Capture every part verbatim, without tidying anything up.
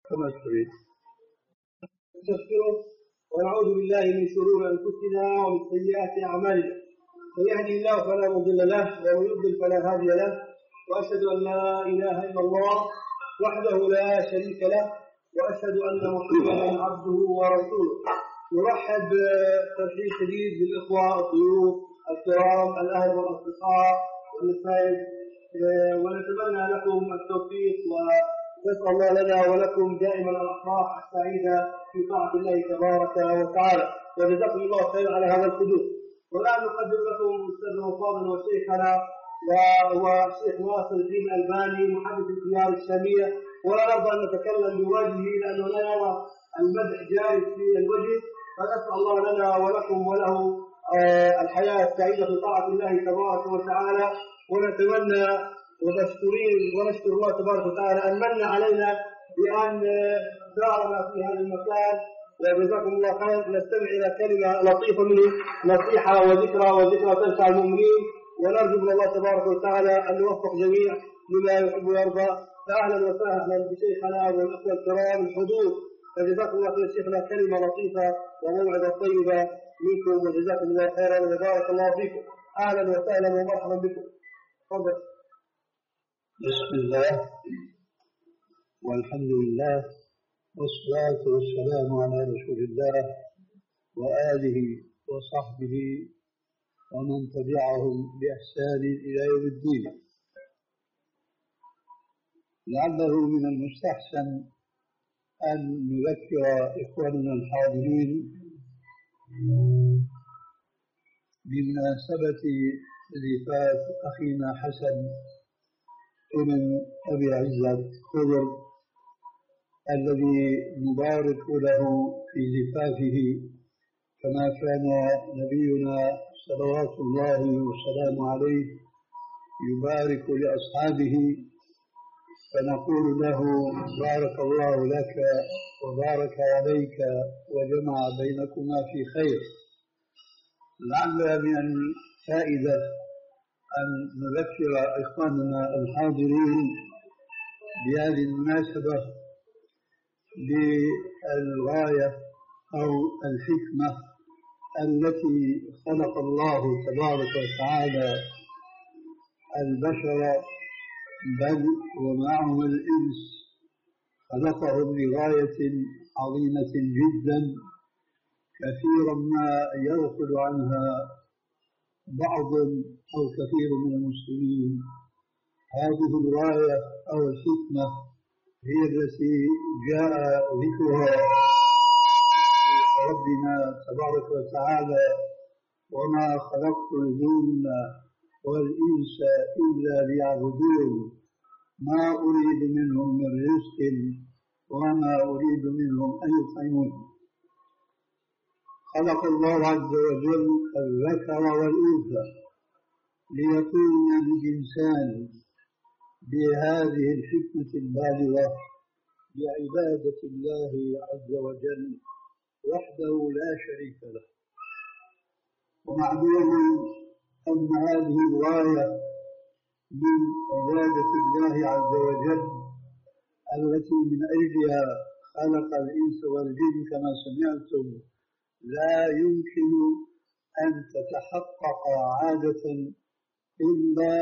كما تريد. نستغفره ونعوذ بالله من شرور انفسنا ومن سيئات اعمالنا، من يهده الله فلا مضل له ومن يضلل فلا هادي له، واشهد ان لا اله الا الله وحده لا شريك له، واشهد ان محمدا عبده ورسوله. نرحب ترحيب شديد بالاخوه الضيوف الكرام الاهل والاصدقاء والنساء، ونتمنى لكم التوفيق ونسال الله لنا ولكم دائما الافراح السعيده في طاعه الله تبارك وتعالى، وجزاكم الله خيرا على هذا الحضور. والان نقدم لكم استاذنا الفاضل وشيخنا وهو الشيخ ناصر الدين الألباني محدث الديار الشاميه، ولا نرضى ان نتكلم بوجهه لانه لا يرى المدح جاري في الوجه، فنسال الله لنا ولكم وله الحياه السعيده في طاعه الله تبارك وتعالى. ونتمنى ومشكورين ونشكر الله تبارك وتعالى ان من علينا بان دارنا في هذا المكان، وجزاكم الله خير. نستمع الى كلمه لطيفه منه، نصيحه وذكرى وذكرى تنفع المؤمنين، ونرجو من الله تبارك وتعالى ان يوفق جميع لما يحب ويرضى. فاهلا وسهلا بشيخنا والاخوه الكرام الحضور، فجزاكم الله خير شيخنا، كلمه لطيفه وموعظه طيبه منكم، وجزاكم الله خيرا وبارك الله فيكم. اهلا وسهلا ومرحبا بكم. تفضل. بسم الله والحمد لله والصلاة والسلام على رسول الله وآله وصحبه ومن تبعهم بإحسان إلى يوم الدين. لعله من المستحسن أن نذكر إخواننا الحاضرين بمناسبة زفاف أخينا حسن ابن أبي عزت خضر الذي نبارك له في زفافه، كما كان نبينا صلوات الله وسلامه عليه يبارك لأصحابه، فنقول له بارك الله لك وبارك عليك وجمع بينكما في خير. لعل من الفائدة أن نذكر إخواننا الحاضرين بهذه المناسبة بالغاية أو الحكمة التي خلق الله تبارك وتعالى البشر، بل ومعهم الإنس، خلقهم لغاية عظيمة جدا كثيرا ما يغفل عنها بعض أو كثير من المسلمين. هذه الغاية أو الحكمة هي التي جاء ذكرها ربنا تبارك وتعالى: وما خلقت الجن والإنس إلا ليعبدون ما أريد منهم من رزق وما أريد منهم أن يطعمون. خلق الله عز وجل الذكر والأنثى ليكون الإنسان بهذه الحكمة البالغة بعبادة الله عز وجل وحده لا شريك له. ومعلوم أن هذه الغاية من عبادة الله عز وجل التي من أجلها خلق الإنس والجن كما سمعتم لا يمكن أن تتحقق عادة إلا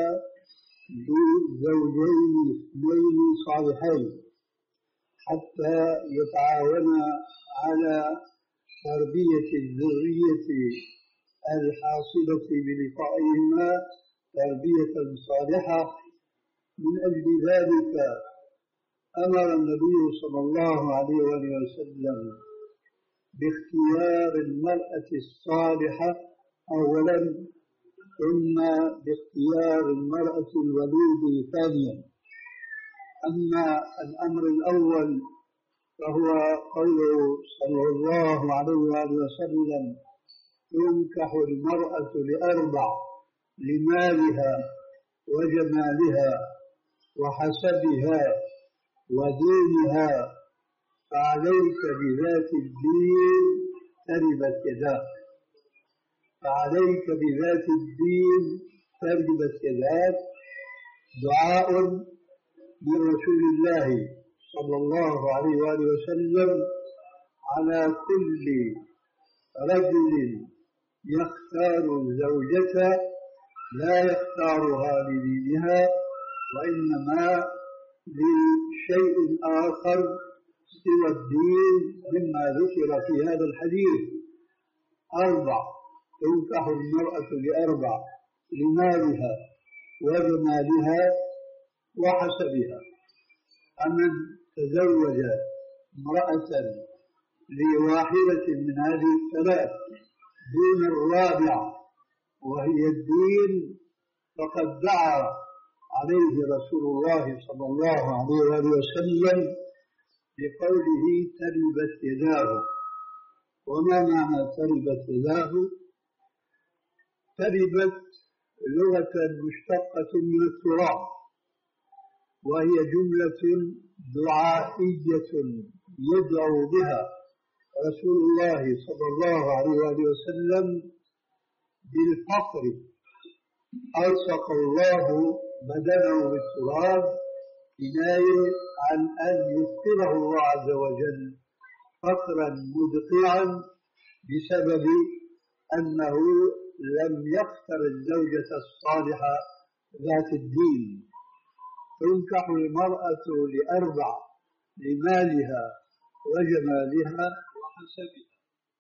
بزوجين اثنين صالحين حتى يتعاونا على تربية الذرية الحاصلة بلقائهما تربية صالحة. من أجل ذلك أمر النبي صلى الله عليه وسلم باختيار المرأة الصالحة أولا، ثم باختيار المرأة الولود ثانيا. أما الأمر الأول فهو قوله صلى الله عليه وسلم: تنكح المرأة لأربع: لمالها وجمالها وحسبها ودينها، فعليك بذات الدين تربت يداك. فعليك بذات الدين تربت يداك. دعاء من رسول الله صلى الله عليه وآله وسلم على كل رجل يختار الزوجة لا يختارها لدينها وإنما لشيء آخر سوى الدين مما ذكر في هذا الحديث. أربع: تنكح المرأة لأربع: لمالها وجمالها وحسبها. فمن تزوج امرأة لواحدة من هذه الثلاث دون الرابعة وهي الدين فقد دعا عليه رسول الله صلى الله عليه وآله وسلم بقوله تربت يداه. وما معنى تربت يداه؟ تربت لغة مشتقة من التراب، وهي جملة دعائية يدعو بها رسول الله صلى الله عليه وآله وسلم بالفقر. ألصق الله بدنه بالتراب كناية عن أن يفقره الله عز وجل فقرا مدقعا بسبب أنه لم يختر الزوجة الصالحة ذات الدين. تنكح المرأة لأربع: لمالها وجمالها وحسبها.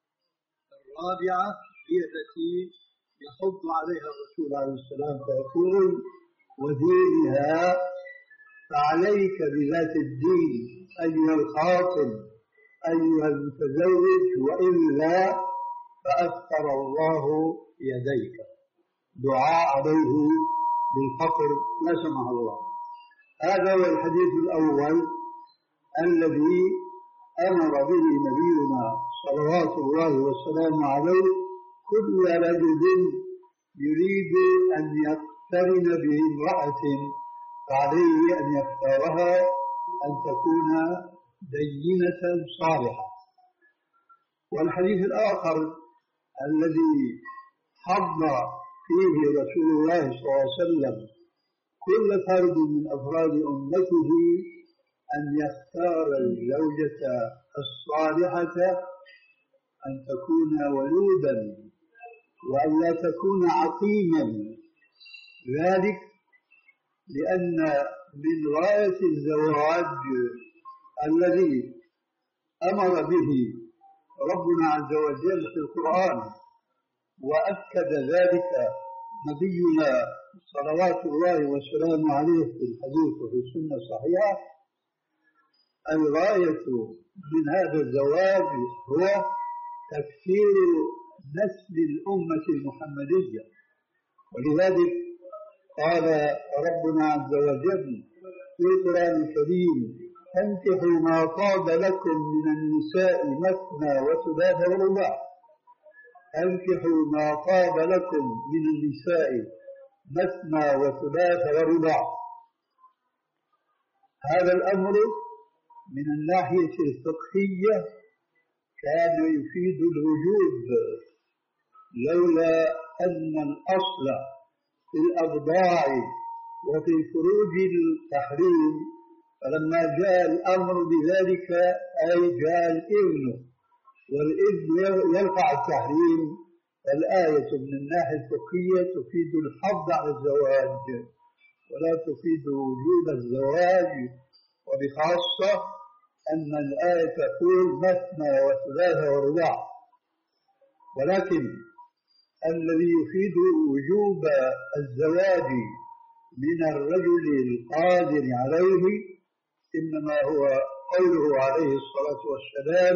الرابعة هي التي يحض عليها الرسول عليه السلام فيقول ودينها. فعليك بذات الدين أيها الخاطب أيها المتزوج، وإلا فأثر الله يديك. دعاء عليه بالفقر لا سمح الله. هذا هو الحديث الأول الذي أمر به نبينا صلوات الله وسلامه عليه كل رجل يريد أن يقترن بامرأة فعليه أن يختارها أن تكون دينة صالحة. والحديث الآخر الذي حض فيه رسول الله صلى الله عليه وسلم كل فرد من أفراد أمته أن يختار الزوجة الصالحة أن تكون ولودا وأن لا تكون عقيما. ذلك لأن من غاية الزواج الذي أمر به ربنا عز وجل في القرآن وأكد ذلك نبينا صلوات الله وسلامه عليه في الحديث وفي السنة الصحيحة. الغاية من هذا الزواج هو تكثير نسل الأمة المحمدية، ولذلك قال ربنا عز وجل في القرآن الكريم فانكحوا ما طاب لكم من النساء مثنى وثلاث ورباع. انكحوا ما طاب لكم من النساء مثنى وثلاث ورباع. هذا الأمر من الناحية الفقهية كان يفيد الوجوب، لولا أن الأصل في الأبضاع وفي الفروج التحريم، فلما جاء الأمر بذلك أي جاء الإذن، والإذن يرفع التحريم. فالآية من الناحية الفقهية تفيد الحظ على الزواج ولا تفيد وجوب الزواج، وبخاصة أن الآية تقول مثنى وثلاث ورباع. ولكن الذي يفيد وجوب الزواج من الرجل القادر عليه إنما هو قوله عليه الصلاة والسلام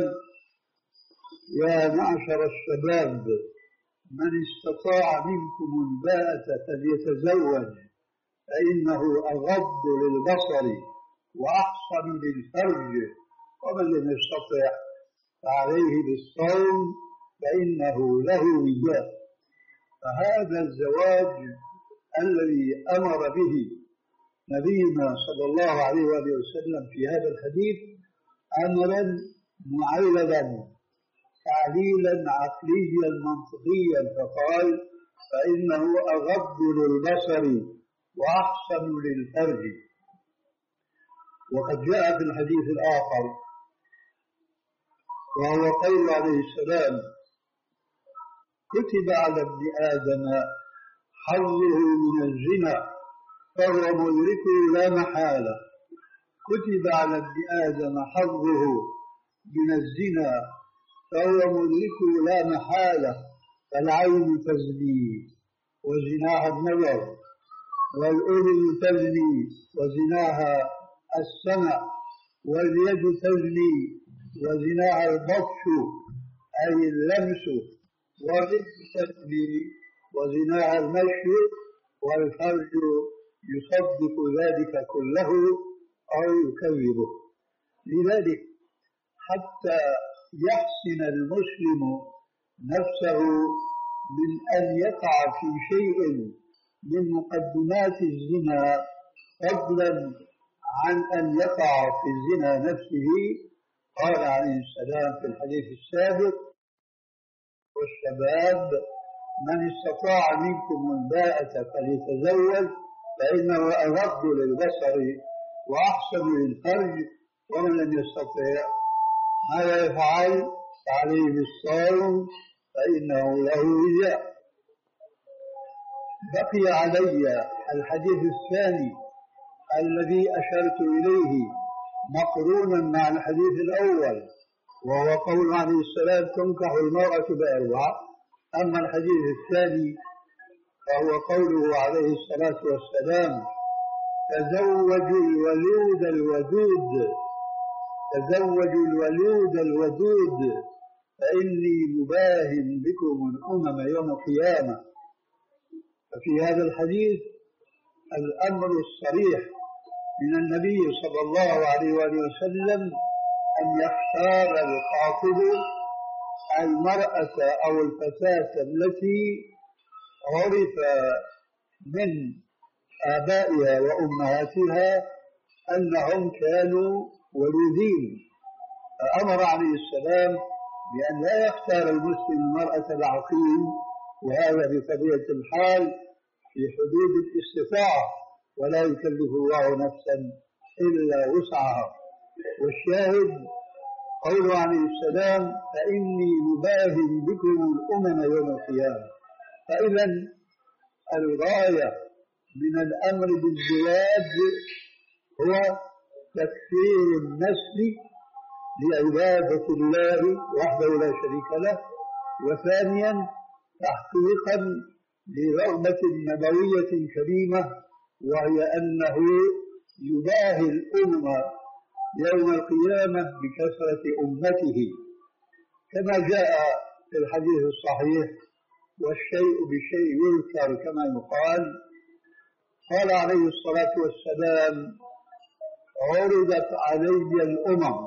يا معشر الشباب من استطاع منكم الباءة فليتزوج فإنه أغض للبصر وأحصن للفرج، ومن لم يستطع فعليه بالصوم فإنه له وجاء. فهذا الزواج الذي أمر به نبينا صلى الله عليه وآله وسلم في هذا الحديث أمرا معللا تعليلا عقليا منطقيا، فقال فإنه أغض للبصر وأحسن للفرج. وقد جاء في الحديث الآخر وهو قول عليه السلام: كتب على ابن آدم حظه من الزنا فهو مدركه لا محالة. كتب على ابن آدم حظه من الزنا فهو مدركه لا محالة. فالعين تزني وزناها النظر، والأذن تزني وزناها السمع، واليد تزني وزناها البطش أي اللمس، والرجل تزني وزناها المشي، والفرج يصدق ذلك كله أو يكذبه. لذلك حتى يحسن المسلم نفسه من أن يقع في شيء من مقدمات الزنا، فضلا عن أن يقع في الزنا نفسه، قال عليه السلام في الحديث السابق: والشباب من استطاع منكم الباءة فليتزوج فإنه أغض للبصر وأحسن للفرج، ومن لم يستطع ماذا يفعل؟ عليه بالصوم فإنه له وجاء. بقي علي الحديث الثاني الذي أشرت إليه مقرونا مع الحديث الأول، وهو قول عليه السلام: تنكح المرأة بأربع. أما الحديث الثاني فهو قوله عليه الصلاة والسلام: تزوجوا الولود الودود، تزوجوا الولود الودود فإني مباهن بكم الأمم يوم القيامة. ففي هذا الحديث الأمر الصريح من النبي صلى الله عليه وآله وسلم أن يختار الخاطب المرأة أو الفتاة التي عرف من آبائها وأمهاتها أنهم كانوا ولودين. فأمر عليه السلام بأن لا يختار المسلم المرأة العقيم، وهذا بطبيعة الحال في حدود الاستطاعة، ولا يكلف الله نفسا إلا وسعها. والشاهد قوله عليه السلام: فإني مباهن بكم الأمم يوم القيامة. فإذا الغاية من الأمر بالزواج هو تكثير النسل لعبادة الله وحده لا شريك له، وثانيا تحقيقا لرغبة نبوية كريمة، وهي أنه يباهي الأمة يوم القيامة بكثرة أمته، كما جاء في الحديث الصحيح: والشيء بشيء يذكر كما يقال. قال عليه الصلاة والسلام: عرضت علي الأمم،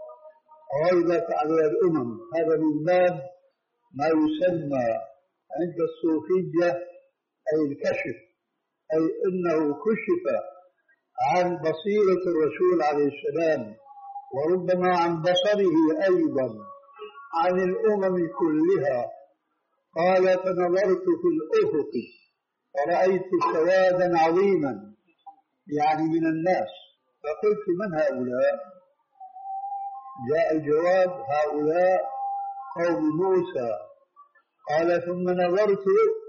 عرضت علي الأمم. هذا من باب ما يسمى عند الصوفية أي الكشف، أي أنه كشف عن بصيرة الرسول عليه السلام، وربما عن بصره أيضا عن الأمم كلها. قال: فنظرت في الأفق فرأيت سوادا عظيما، يعني من الناس، فقلت: من هؤلاء؟ جاء الجواب: هؤلاء قوم موسى. قال: ثم نظرت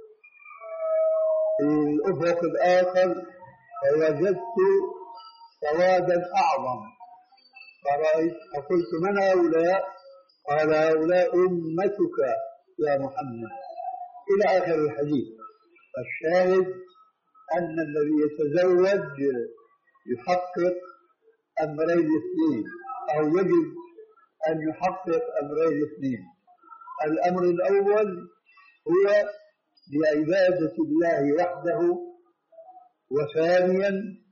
في الأفق الآخر فوجدت سوادا أعظم، فرأيت فقلت: من هؤلاء؟ قال: هؤلاء أمتك يا محمد، إلى آخر الحديث. فالشاهد أن الذي يتزوج يحقق أمرين اثنين، أو يجب أن يحقق أمرين اثنين. الأمر الأول هو لعبادة الله وحده، وثانيا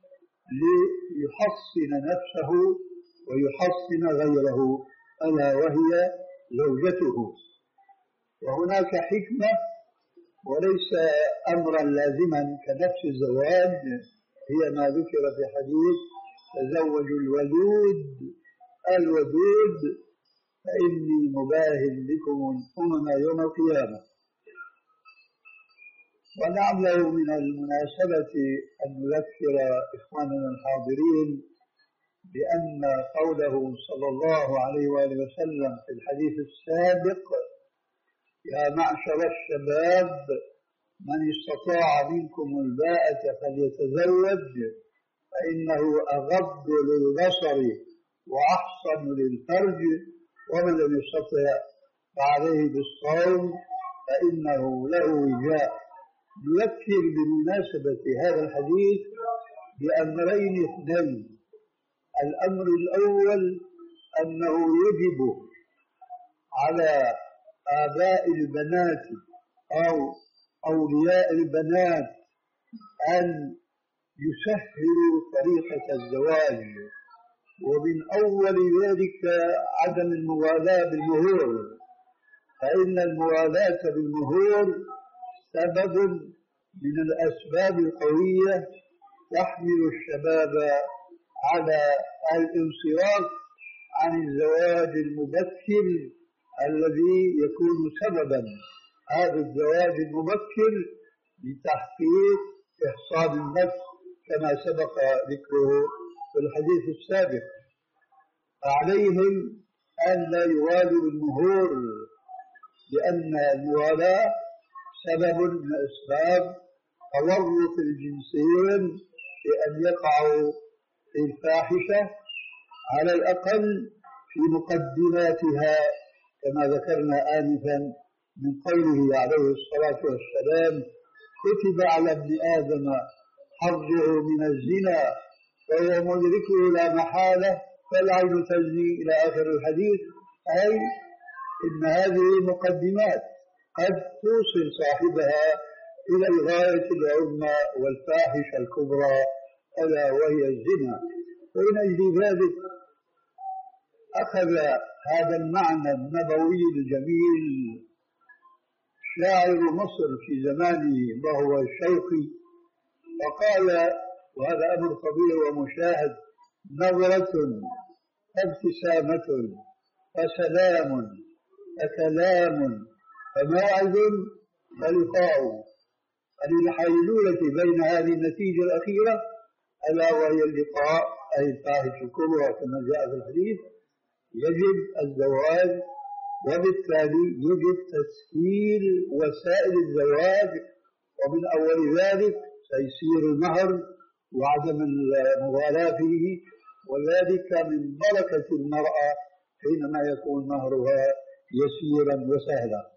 ليحصن نفسه ويحصن غيره، ألا وهي زوجته. وهناك حكمة وليس أمرا لازما كنفس الزواج، هي ما ذكر في حديث: تزوجوا الولود الودود فإني مباهن بكم الأمم يوم القيامة. ولعله من المناسبة أن نذكر إخواننا الحاضرين بأن قوله صلى الله عليه وآله وسلم في الحديث السابق: يا معشر الشباب من استطاع منكم الباءة فليتزوج فإنه أغض للبصر وأحصن للفرج، ومن لم يستطع فعليه بالصوم فإنه له وجاء. نذكر بمناسبة هذا الحديث بأمرين اثنين: الأمر الأول أنه يجب على آباء البنات أو أولياء البنات أن يسهلوا طريقة الزواج، ومن أول ذلك عدم المغالاة بالمهور، فإن المغالاة بالمهور سبب من الأسباب القوية تحمل الشباب على الانصراف عن الزواج المبكر الذي يكون سببا هذا الزواج المبكر لتحقيق إحصان النفس كما سبق ذكره في الحديث السابق. فعليهم أن لا يغالوا بالمهور، لأن المغالاة سبب من أسباب تورط الجنسين في أن يقعوا في الفاحشة على الأقل في مقدماتها، كما ذكرنا آنفا من قوله عليه الصلاة والسلام: كتب على ابن آدم حظه من الزنا فهو مدركه لا محالة فالعين تزني إلى آخر الحديث. أي إن هذه مقدمات قد توصل صاحبها إلى الغاية العظمى والفاحشة الكبرى ألا وهي الزنا. ومن أجل ذلك أخذ هذا المعنى النبوي الجميل شاعر مصر في زمانه وهو الشوقي، وقال، وهذا أمر طبيعي ومشاهد: نظرة فابتسامة فسلام فكلام فموعد فلقاء. فللحيلولة بين هذه النتيجة الأخيرة ألا وهي اللقاء أي الفاحشة الكبرى كما جاء في الحديث، يجب الزواج، وبالتالي يجب تسهيل وسائل الزواج، ومن أول ذلك تيسير المهر وعدم المغالاة فيه، وذلك من بركة المرأة حينما يكون مهرها يسيرا وسهلا.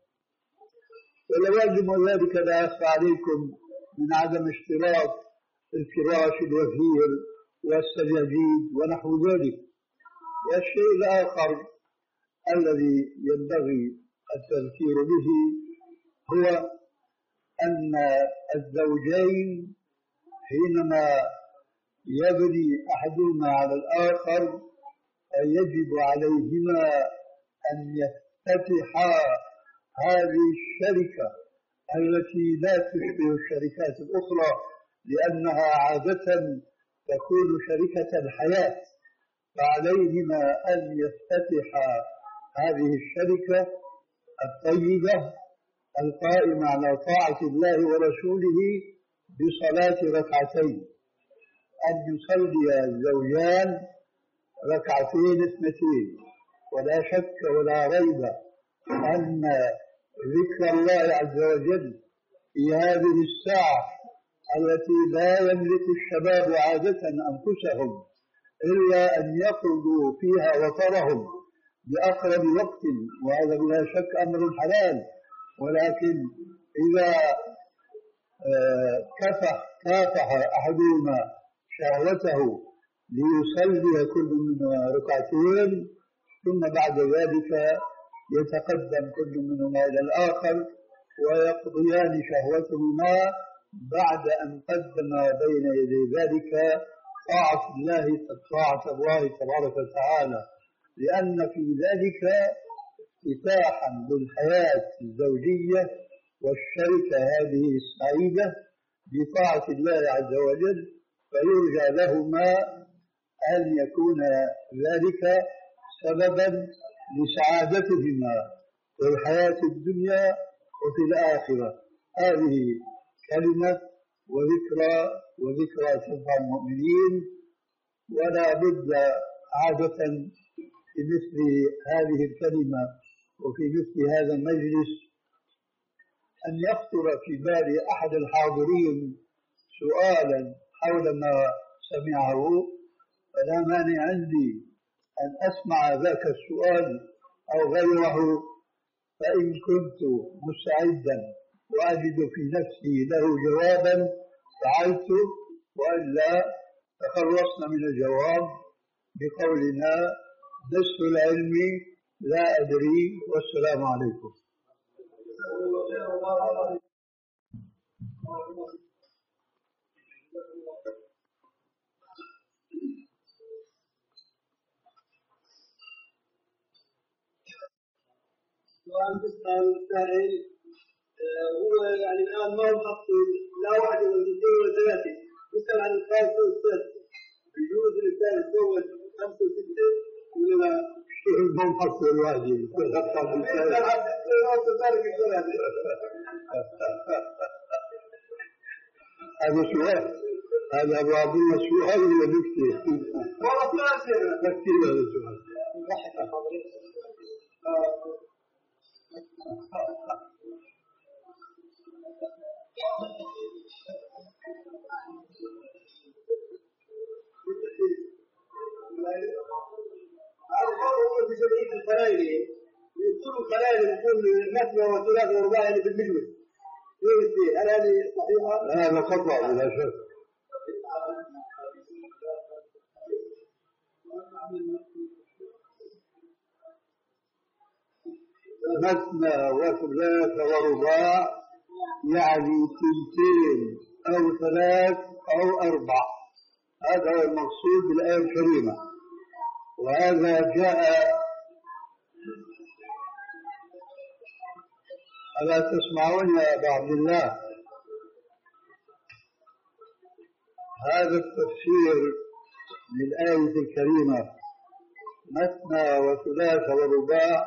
ولوازم ذلك لا يخفى عليكم من عدم اشتراط الفراش الوفير والسجاجيد ونحو ذلك. والشيء الآخر الذي ينبغي التذكير به هو أن الزوجين حينما يبني أحدهما على الآخر يجب عليهما أن يفتتحا هذه الشركة التي لا تشبه الشركات الأخرى، لأنها عادة تكون شركة الحياة، فعليهما أن يفتتحا هذه الشركة الطيبة القائمة على طاعة الله ورسوله بصلاة ركعتين، أن يصلي الزوجان ركعتين اثنتين. ولا شك ولا ريب أن ذكر الله عز وجل في هذه الساعة التي لا يملك الشباب عادة أنفسهم إلا أن يقضوا فيها وطرهم بأقرب وقت، وهذا بلا شك أمر حلال، ولكن إذا كفح كافح أحدهما شهوته ليصلي كل منهما ركعتين، ثم بعد ذلك يتقدم كل منهما إلى الآخر ويقضيان شهوتهما بعد أن قدم بين يدي ذلك طاعة الله طاعة الله تبارك وتعالى، لأن في ذلك افتتاحا للحياة الزوجية والشركة هذه السعيدة بطاعة الله عز وجل، فيرجى لهما أن يكون ذلك سببا لسعادتهما في الحياة الدنيا وفي الآخرة. هذه كلمة وذكرى وذكرى تنفع المؤمنين، ولا بد عادة في مثل هذه الكلمة وفي مثل هذا المجلس أن يخطر في بال أحد الحاضرين سؤالا حول ما سمعه، فلا مانع عندي أن أسمع ذاك السؤال أو غيره، فإن كنت مستعدا وأجد في نفسي له جوابا فعلت، وإلا تخلصنا من الجواب بقولنا نصف العلم لا أدري والسلام عليكم. سؤال تسأل السائل هو يعني الآن ما هو محصل لا واحد ولا اثنين ولا ثلاثة، يسأل عن الخامسة والسادسة، يجوز الإنسان يتزوج خمسة وستة ولا لا؟ شو ما محصل الواجب؟ هذا سؤال، هذا أبو عبد الله سؤال ولا نكتة؟ والله ثلاثة نكتة هذا السؤال. أربعة في جمعية الخلايل يقولوا الخلايل يكون مثنى وثلاث ورباع اللي في المجلس. هل هذه صحيحة؟ هذا خطأ بلا شك. مثنى وثلاث ورباع يعني ثنتين أو ثلاث أو أربع، هذا هو المقصود بالآية الكريمة، وهذا جاء. ألا تسمعون يا أبا عبد الله؟ هذا التفسير للآية الكريمة مثنى وثلاث ورباع،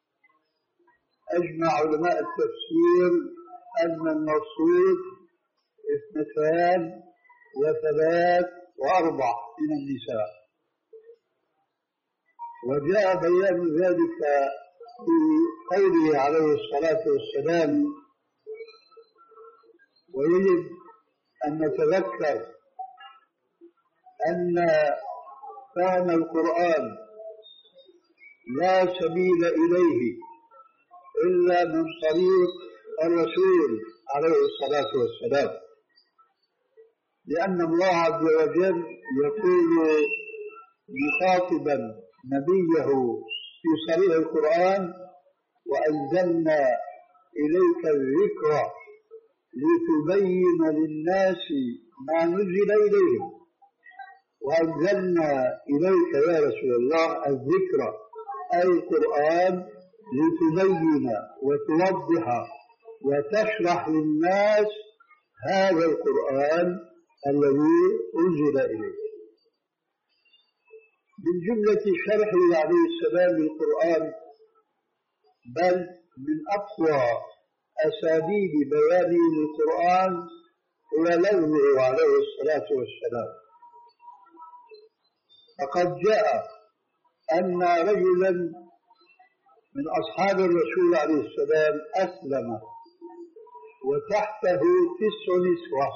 أجمع علماء التفسير أن المقصود اثنتان وثلاث وأربع من النساء، وجاء بيان ذلك في قوله عليه الصلاة والسلام. ويجب أن نتذكر أن فهم القرآن لا سبيل إليه إلا من طريق الرسول عليه الصلاة والسلام، لأن الله عز وجل يقول مخاطبا نبيه في صريح القرآن: وأنزلنا إليك الذكر لتبين للناس ما نزل إليهم. وأنزلنا إليك يا رسول الله الذكر أي القرآن لتبين وتوضح وتشرح للناس هذا القرآن الذي أنزل إليه. من جملة شرحه عليه السلام للقرآن، بل من أقوى أساليب بيانه للقرآن هو لوحه عليه الصلاة والسلام. فقد جاء أن رجلا من أصحاب الرسول عليه السلام أسلم وتحته تسع نسوة،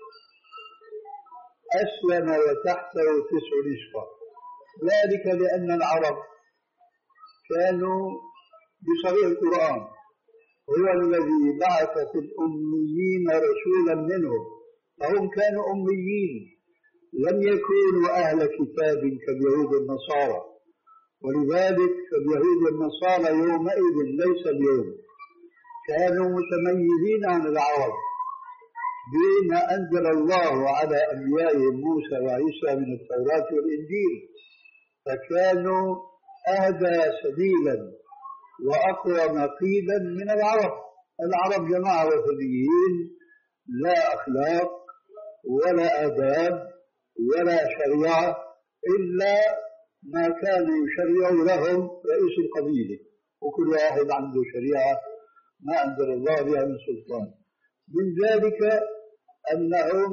أسلم وتحته تسع نسوة، ذلك لأن العرب كانوا بصريح القرآن هو الذي بعث في الأميين رسولا منهم، فهم كانوا أميين لم يكونوا أهل كتاب كاليهود النصارى، ولذلك اليهود والنصارى يومئذ ليس اليوم كانوا متميزين عن العرب بما أنزل الله على أنبيائهم موسى وعيسى من التوراة والإنجيل، فكانوا أهدى سبيلا وأقوى نقيبا من العرب. العرب جماعة وثنيين، لا أخلاق ولا آداب ولا شريعة إلا ما كان يشرع لهم رئيس القبيلة، وكل واحد عنده شريعة ما أنزل الله بها من سلطان. من ذلك أنهم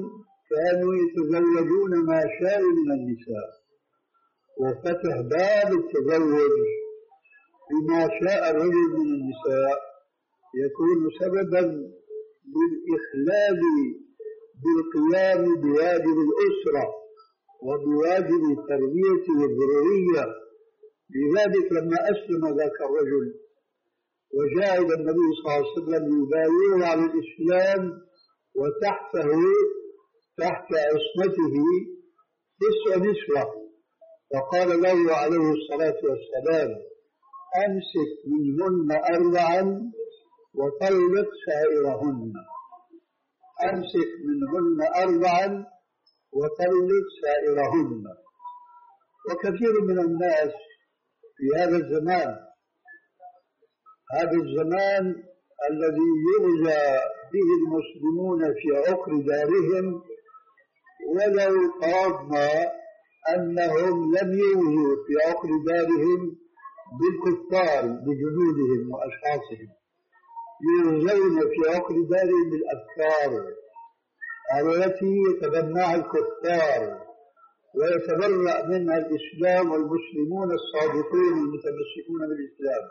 كانوا يتزوجون ما شاءوا من النساء، وفتح باب التزوج بما شاء الرجل من النساء يكون سببا للإخلال بالقيام بواجب الأسرة وبواجب التربية والذرية. لذلك لما أسلم ذاك الرجل وجاء إلى النبي صلى الله عليه وسلم يبايعه على الإسلام وتحته تحت عصمته تسع نسوة، فقال له عليه الصلاة والسلام: أمسك منهن أربعا وطلق سائرهن. أمسك منهن أربعا وطلق سائرهن. وكثير من الناس في هذا الزمان هذا الزمان الذي يغزى به المسلمون في عقر دارهم، ولو فرضنا أنهم لم يغزوا في عقر دارهم بالكفار بجنودهم وأشخاصهم، يغزون في عقر دارهم بالأفكار التي يتبناها الكفار ويتبرأ منها الإسلام والمسلمون الصادقون المتمسكون بالإسلام.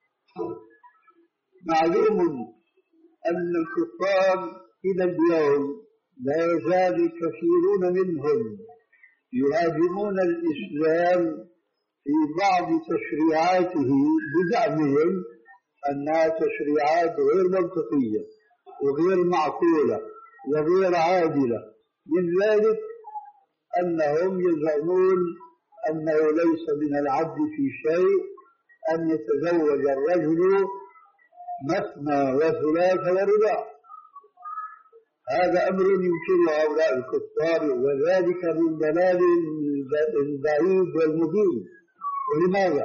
معلوم أن الكفار إلى اليوم لا يزال كثيرون منهم يهاجمون الإسلام في بعض تشريعاته بزعمهم أنها تشريعات غير منطقية وغير معقولة وغير عادلة. من ذلك أنهم يزعمون أنه ليس من العدل في شيء أن يتزوج الرجل مثنى وثلاث ورباع. هذا أمر ينكره هؤلاء الكفار، وذلك من دلال البعيد والمبين. ولماذا؟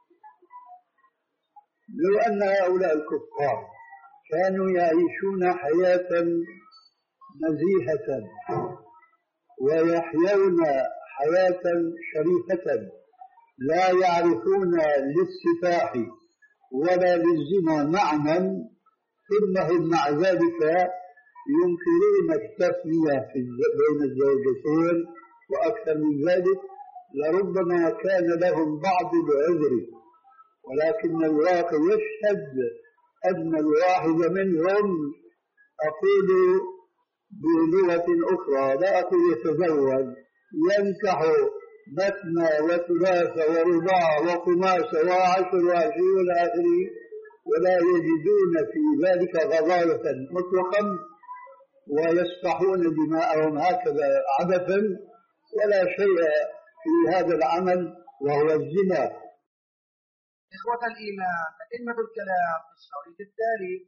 لو أن هؤلاء الكفار كانوا يعيشون حياة نزيهة ويحيون حياة شريفة لا يعرفون للسفاح ولا للزنا معنى، ثم مع ذلك ينكرون التسمية بين الزوجتين وأكثر من ذلك، لربما كان لهم بعض العذر، ولكن الواقع يشهد أن الواحد منهم، أقول بلغة أخرى لا أقول يتزوج، ينكح مثنى وثلاث ورباع وخماس وعشر وعشرين إلى آخره، ولا يجدون في ذلك غضاضة مطلقا، ويسفحون دماءهم هكذا عبثا، ولا شيء في هذا العمل وهو الزنا. إخوة الإيمان، تتمة الكلام في الشريط التالي.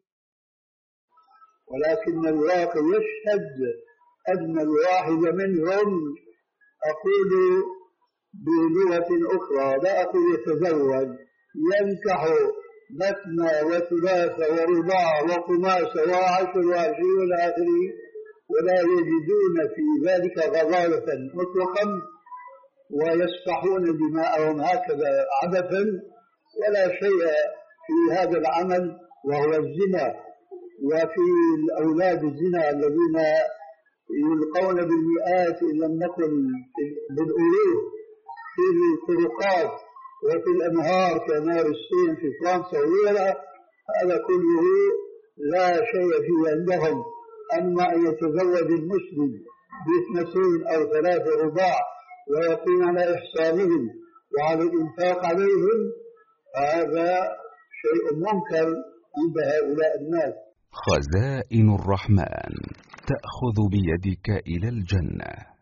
ولكن الواقع يشهد أن الواحد منهم، أقول بلغة أخرى لا أقول يتزوج، ينكح مثنى وثلاث ورباع وخماس وعشر وعشرين إلى آخره، ولا يجدون في ذلك غضاضة مطلقا، ويسفحون دماءهم هكذا عبثا، ولا شيء في هذا العمل وهو الزنا. وفي الأولاد الزنا الذين يلقون بالمئات إن لم نكن بالألوف في الطرقات وفي الأنهار كنهر السين في فرنسا وغيرها، هذا كله لا شيء فيه عندهم. أما أن يتزوج المسلم باثنتين أو ثلاث رباع ويقوم على إحسانهم وعلى الإنفاق عليهم، هذا شيء منكر عند هؤلاء الناس. خزائن الرحمن تأخذ بيدك إلى الجنة.